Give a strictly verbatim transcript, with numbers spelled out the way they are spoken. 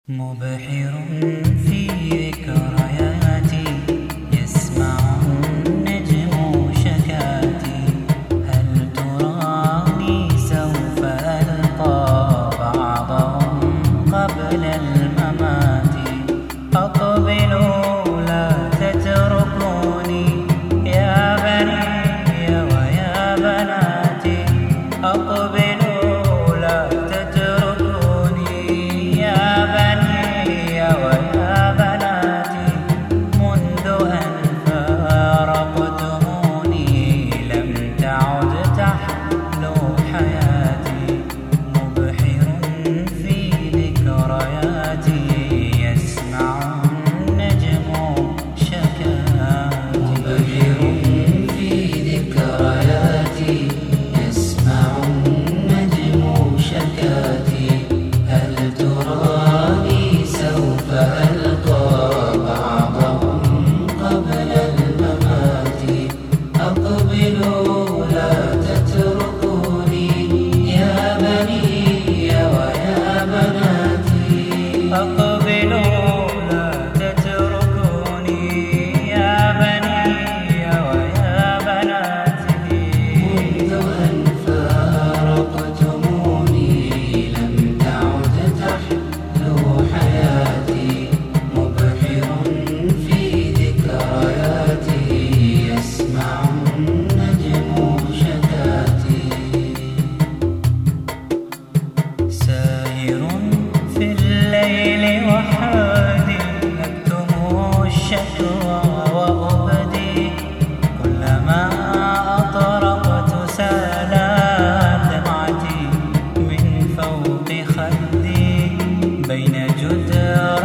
مبحر في ذكرياتي يسمع النجم شكاتي. هل تراني سوف ألقى بعضهم قبل الممات؟ أقبلوا لا تتركوني يا بني ويا بناتي. أقبلوا لا تتركوني يا بني ويا بناتي. منذ أن فارقتموني لم تعد تحلو حياتي. مبحر في ذكرياتي يسمع النجم شكاتي. مبحر في ذكرياتي يسمع النجم شكاتي. هل تراني سوف ألقى بعضهم قبل الممات؟ أقبلوا لا تتركوني يا بني ويا بناتي. أقبلوا لا تتركوني يا بني ويا بناتي. منذ أن فارقتموني لم تعد تحلو حياتي. مبحر في ذكرياتي يسمع النجم شكاتي. سائر في الليل وحادي أكتم الشكوى وأبدي. كلما أطرقت سالت دمعتي من فوق خدي. بين جدار